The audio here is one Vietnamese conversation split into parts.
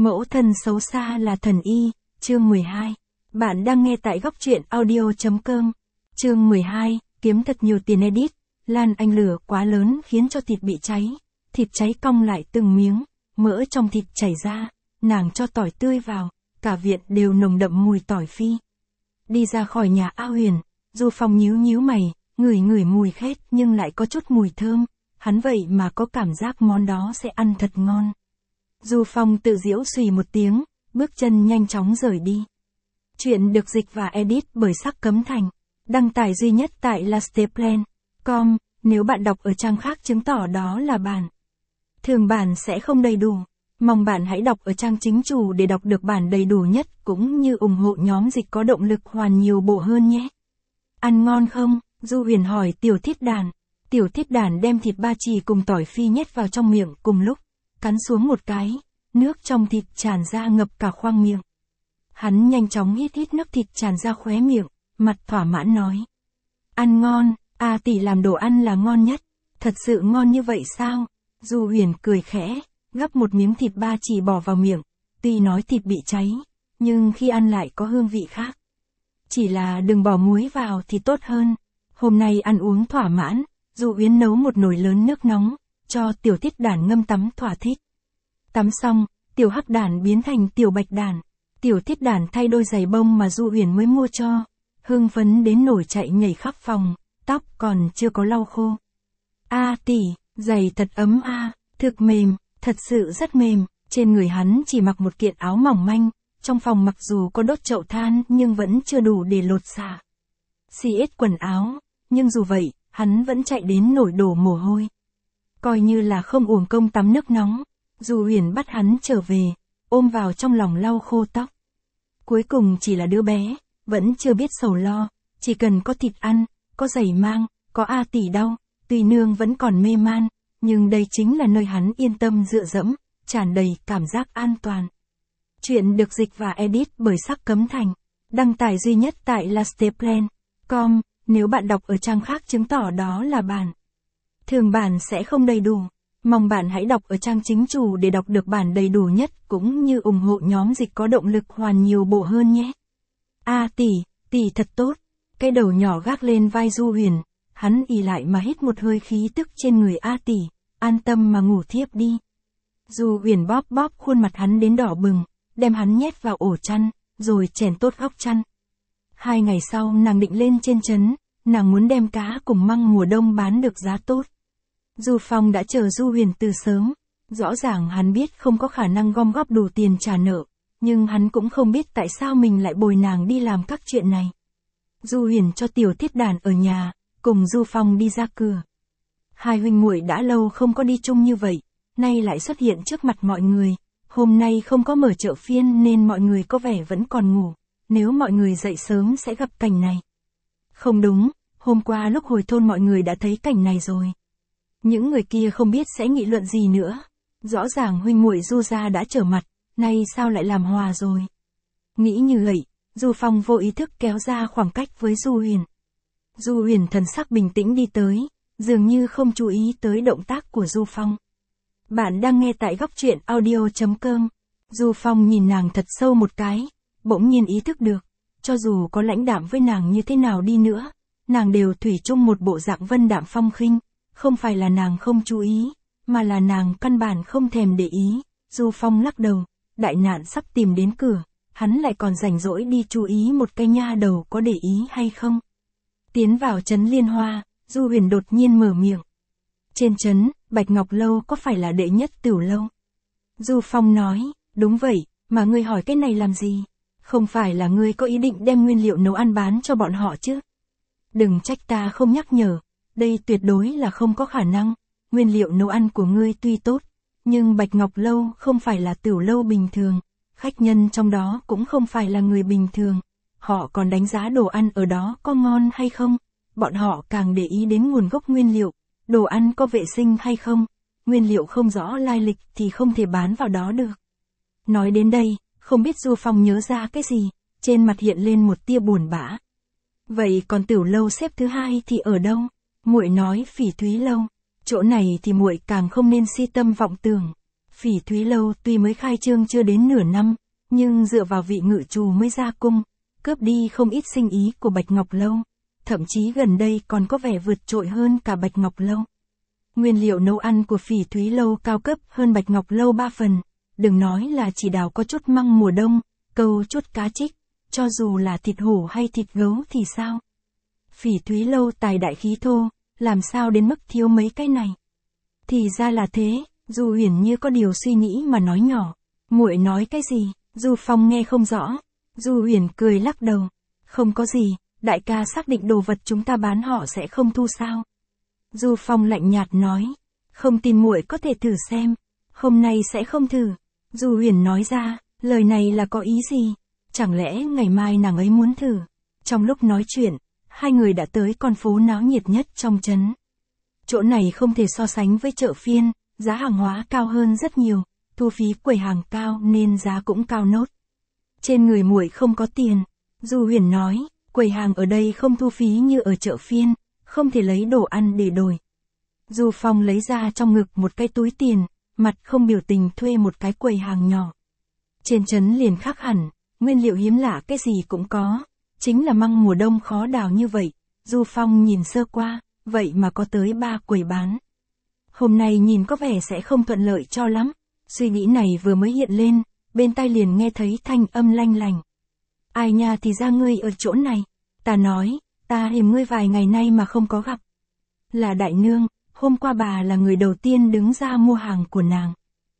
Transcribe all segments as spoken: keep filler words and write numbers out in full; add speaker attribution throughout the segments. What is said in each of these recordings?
Speaker 1: Mẫu thân xấu xa là thần y, chương mười hai. Bạn đang nghe tại góc truyện audio.com. Chương mười hai, kiếm thật nhiều tiền edit. Lan Anh lửa quá lớn khiến cho thịt bị cháy. Thịt cháy cong lại từng miếng, mỡ trong thịt chảy ra, nàng cho tỏi tươi vào, cả viện đều nồng đậm mùi tỏi phi. Đi ra khỏi nhà A Huyền, Du Phong nhíu nhíu mày, ngửi ngửi mùi khét nhưng lại có chút mùi thơm, hắn vậy mà có cảm giác món đó sẽ ăn thật ngon. Du Phong tự giễu xùy một tiếng, bước chân nhanh chóng rời đi. Chuyện được dịch và edit bởi Sắc Cấm Thành, đăng tải duy nhất tại lasteplan chấm com, nếu bạn đọc ở trang khác chứng tỏ đó là bản thường bản sẽ không đầy đủ. Mong bạn hãy đọc ở trang chính chủ để đọc được bản đầy đủ nhất cũng như ủng hộ nhóm dịch có động lực hoàn nhiều bộ hơn nhé. Ăn ngon không? Du Huyền hỏi Tiểu Thiết Đàn. Tiểu Thiết Đàn đem thịt ba chỉ cùng tỏi phi nhét vào trong miệng cùng lúc, cắn xuống một cái, nước trong thịt tràn ra ngập cả khoang miệng. Hắn nhanh chóng hít hít nước thịt tràn ra khóe miệng, mặt thỏa mãn nói. Ăn ngon, A tỷ làm đồ ăn là ngon nhất, thật sự ngon như vậy sao? Du Huyền cười khẽ, gắp một miếng thịt ba chỉ bỏ vào miệng, tuy nói thịt bị cháy, nhưng khi ăn lại có hương vị khác. Chỉ là đừng bỏ muối vào thì tốt hơn. Hôm nay ăn uống thỏa mãn, Du Uyên nấu một nồi lớn nước nóng, cho Tiểu Thiết Đàn ngâm tắm thỏa thích. Tắm xong, Tiểu Hắc Đàn biến thành Tiểu Bạch Đàn. Tiểu Thiết Đàn thay đôi giày bông mà Du Huyền mới mua cho, hưng phấn đến nổi chạy nhảy khắp phòng, tóc còn chưa có lau khô. A tỷ, giày thật ấm a, thực mềm, thật sự rất mềm. Trên người hắn chỉ mặc một kiện áo mỏng manh, trong phòng mặc dù có đốt chậu than nhưng vẫn chưa đủ để lột xả. Xì ít quần áo, nhưng dù vậy, hắn vẫn chạy đến nổi đổ mồ hôi. Coi như là không uổng công tắm nước nóng, Du Huyền bắt hắn trở về, ôm vào trong lòng lau khô tóc. Cuối cùng chỉ là đứa bé, vẫn chưa biết sầu lo, chỉ cần có thịt ăn, có giày mang, có A tỷ đau, tuy nương vẫn còn mê man, nhưng đây chính là nơi hắn yên tâm dựa dẫm, tràn đầy cảm giác an toàn. Chuyện được dịch và edit bởi Sắc Cấm Thành, đăng tải duy nhất tại lasteplan chấm com, nếu bạn đọc ở trang khác chứng tỏ đó là bản thường bản sẽ không đầy đủ. Mong bạn hãy đọc ở trang chính chủ để đọc được bản đầy đủ nhất cũng như ủng hộ nhóm dịch có động lực hoàn nhiều bộ hơn nhé. A tỷ, tỷ thật tốt. Cái đầu nhỏ gác lên vai Du Huyền, hắn ì lại mà hít một hơi khí tức trên người A tỷ, an tâm mà ngủ thiếp đi. Du Huyền bóp bóp khuôn mặt hắn đến đỏ bừng, đem hắn nhét vào ổ chăn, rồi chèn tốt góc chăn. Hai ngày sau nàng định lên trên trấn, nàng muốn đem cá cùng măng mùa đông bán được giá tốt. Du Phong đã chờ Du Huyền từ sớm, rõ ràng hắn biết không có khả năng gom góp đủ tiền trả nợ, nhưng hắn cũng không biết tại sao mình lại bồi nàng đi làm các chuyện này. Du Huyền cho Tiểu Thiết Đàn ở nhà, cùng Du Phong đi ra cửa. Hai huynh muội đã lâu không có đi chung như vậy, nay lại xuất hiện trước mặt mọi người. Hôm nay không có mở chợ phiên nên mọi người có vẻ vẫn còn ngủ, nếu mọi người dậy sớm sẽ gặp cảnh này. Không đúng, hôm qua lúc hồi thôn mọi người đã thấy cảnh này rồi. Những người kia không biết sẽ nghị luận gì nữa. Rõ ràng huynh muội Du gia đã trở mặt, nay sao lại làm hòa rồi. Nghĩ như vậy, Du Phong vô ý thức kéo ra khoảng cách với Du Huyền. Du Huyền thần sắc bình tĩnh đi tới, dường như không chú ý tới động tác của Du Phong. Bạn đang nghe tại góc truyện audio.com. Du Phong nhìn nàng thật sâu một cái, bỗng nhiên ý thức được, cho dù có lãnh đạm với nàng như thế nào đi nữa, nàng đều thủy chung một bộ dạng vân đạm phong khinh, không phải là nàng không chú ý, mà là nàng căn bản không thèm để ý. Du Phong lắc đầu, đại nạn sắp tìm đến cửa, hắn lại còn rảnh rỗi đi chú ý một cái nha đầu có để ý hay không. Tiến vào trấn Liên Hoa, Du Huyền đột nhiên mở miệng. Trên trấn, Bạch Ngọc Lâu có phải là đệ nhất tửu lâu? Du Phong nói, đúng vậy, mà ngươi hỏi cái này làm gì? Không phải là ngươi có ý định đem nguyên liệu nấu ăn bán cho bọn họ chứ? Đừng trách ta không nhắc nhở, đây tuyệt đối là không có khả năng. Nguyên liệu nấu ăn của ngươi tuy tốt, nhưng Bạch Ngọc Lâu không phải là tửu lâu bình thường, khách nhân trong đó cũng không phải là người bình thường. Họ còn đánh giá đồ ăn ở đó có ngon hay không, bọn họ càng để ý đến nguồn gốc nguyên liệu. Đồ ăn có vệ sinh hay không, nguyên liệu không rõ lai lịch thì không thể bán vào đó được. Nói đến đây, không biết Du Phong nhớ ra cái gì, trên mặt hiện lên một tia buồn bã. Vậy còn tửu lâu xếp thứ hai thì ở đâu? Muội nói Phỉ Thúy Lâu, chỗ này thì muội càng không nên si tâm vọng tưởng. Phỉ Thúy Lâu tuy mới khai trương chưa đến nửa năm, nhưng dựa vào vị ngự trù mới ra cung, cướp đi không ít sinh ý của Bạch Ngọc Lâu, thậm chí gần đây còn có vẻ vượt trội hơn cả Bạch Ngọc Lâu. Nguyên liệu nấu ăn của Phỉ Thúy Lâu cao cấp hơn Bạch Ngọc Lâu ba phần, đừng nói là chỉ đào có chút măng mùa đông, câu chút cá trích, cho dù là thịt hổ hay thịt gấu thì sao? Phỉ Thúy Lâu tài đại khí thô, làm sao đến mức thiếu mấy cái này? Thì ra là thế, Du Huyền như có điều suy nghĩ mà nói nhỏ. Muội nói cái gì? Du Phong nghe không rõ. Du Huyền cười lắc đầu. Không có gì, đại ca xác định đồ vật chúng ta bán họ sẽ không thu sao? Du Phong lạnh nhạt nói. Không tin muội có thể thử xem. Hôm nay sẽ không thử. Du Huyền nói ra, lời này là có ý gì? Chẳng lẽ ngày mai nàng ấy muốn thử? Trong lúc nói chuyện, hai người đã tới con phố náo nhiệt nhất trong trấn. Chỗ này không thể so sánh với chợ phiên, giá hàng hóa cao hơn rất nhiều, thu phí quầy hàng cao nên giá cũng cao nốt. Trên người muội không có tiền, Du Huyền nói, quầy hàng ở đây không thu phí như ở chợ phiên, không thể lấy đồ ăn để đổi. Du Phong lấy ra trong ngực một cái túi tiền, mặt không biểu tình thuê một cái quầy hàng nhỏ. Trên trấn liền khác hẳn, nguyên liệu hiếm lạ cái gì cũng có, chính là măng mùa đông khó đào như vậy. Du Phong nhìn sơ qua, vậy mà có tới ba quầy bán. Hôm nay nhìn có vẻ sẽ không thuận lợi cho lắm. Suy nghĩ này vừa mới hiện lên, bên tai liền nghe thấy thanh âm lanh lành. Ai nha thì ra ngươi ở chỗ này. Ta nói, ta hiểm ngươi vài ngày nay mà không có gặp. Là đại nương, hôm qua bà là người đầu tiên đứng ra mua hàng của nàng.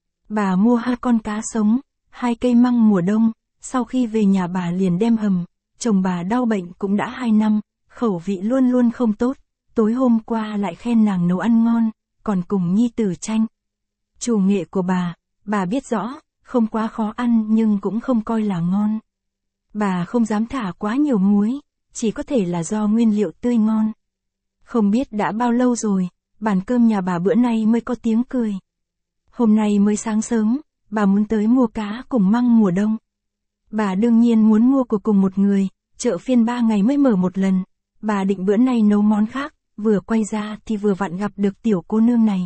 Speaker 1: Bà mua hai con cá sống, hai cây măng mùa đông, sau khi về nhà bà liền đem hầm. Chồng bà đau bệnh cũng đã hai năm, khẩu vị luôn luôn không tốt. Tối hôm qua lại khen nàng nấu ăn ngon, còn cùng nhi tử tranh. Chủ nghệ của bà, bà biết rõ, không quá khó ăn nhưng cũng không coi là ngon. Bà không dám thả quá nhiều muối, chỉ có thể là do nguyên liệu tươi ngon. Không biết đã bao lâu rồi, bàn cơm nhà bà bữa nay mới có tiếng cười. Hôm nay mới sáng sớm, bà muốn tới mua cá cùng măng mùa đông. Bà đương nhiên muốn mua của cùng một người, chợ phiên ba ngày mới mở một lần. Bà định bữa nay nấu món khác, vừa quay ra thì vừa vặn gặp được tiểu cô nương này.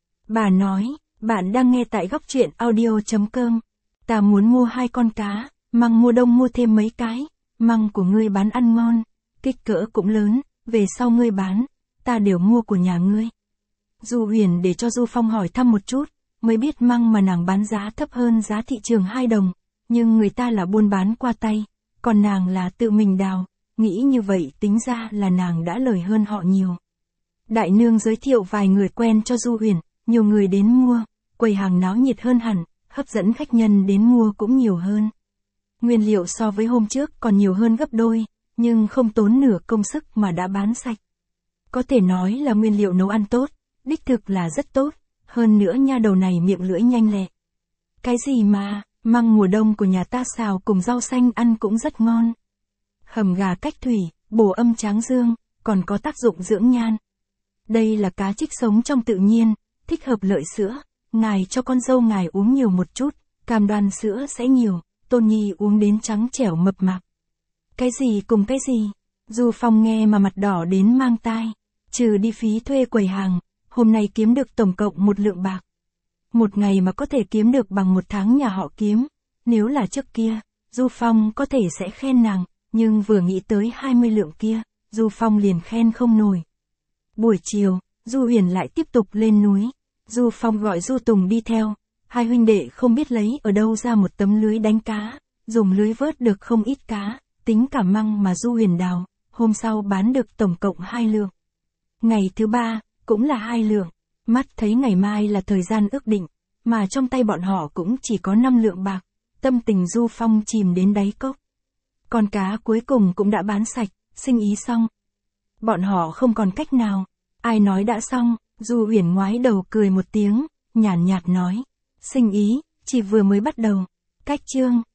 Speaker 1: Bà nói, bạn đang nghe tại góc truyện audio chấm com. Ta muốn mua hai con cá, măng mùa đông mua thêm mấy cái, măng của ngươi bán ăn ngon, kích cỡ cũng lớn, về sau ngươi bán, ta đều mua của nhà ngươi. Du Huyền để cho Du Phong hỏi thăm một chút, mới biết măng mà nàng bán giá thấp hơn giá thị trường hai đồng, nhưng người ta là buôn bán qua tay, còn nàng là tự mình đào, nghĩ như vậy tính ra là nàng đã lời hơn họ nhiều. Đại nương giới thiệu vài người quen cho Du Huyền, nhiều người đến mua, quầy hàng náo nhiệt hơn hẳn, hấp dẫn khách nhân đến mua cũng nhiều hơn. Nguyên liệu so với hôm trước còn nhiều hơn gấp đôi, nhưng không tốn nửa công sức mà đã bán sạch. Có thể nói là nguyên liệu nấu ăn tốt, đích thực là rất tốt, hơn nữa nha đầu này miệng lưỡi nhanh lẹ. Cái gì mà, măng mùa đông của nhà ta xào cùng rau xanh ăn cũng rất ngon. Hầm gà cách thủy, bổ âm tráng dương, còn có tác dụng dưỡng nhan. Đây là cá trích sống trong tự nhiên, thích hợp lợi sữa, ngài cho con dâu ngài uống nhiều một chút, cam đoan sữa sẽ nhiều, Tôn Nhi uống đến trắng trẻo mập mạp. Cái gì cùng cái gì? Du Phong nghe mà mặt đỏ đến mang tai, trừ đi phí thuê quầy hàng, hôm nay kiếm được tổng cộng một lượng bạc. Một ngày mà có thể kiếm được bằng một tháng nhà họ kiếm, nếu là trước kia, Du Phong có thể sẽ khen nàng, nhưng vừa nghĩ tới hai mươi lượng kia, Du Phong liền khen không nổi. Buổi chiều, Du Huyền lại tiếp tục lên núi, Du Phong gọi Du Tùng đi theo, hai huynh đệ không biết lấy ở đâu ra một tấm lưới đánh cá, dùng lưới vớt được không ít cá, tính cả măng mà Du Huyền đào, hôm sau bán được tổng cộng hai lượng. Ngày thứ ba, cũng là hai lượng, mắt thấy ngày mai là thời gian ước định, mà trong tay bọn họ cũng chỉ có năm lượng bạc, tâm tình Du Phong chìm đến đáy cốc. Con cá cuối cùng cũng đã bán sạch, sinh ý xong. Bọn họ không còn cách nào, ai nói đã xong, Du Huyền ngoái đầu cười một tiếng, nhàn nhạt nói, sinh ý, chỉ vừa mới bắt đầu, cách chương.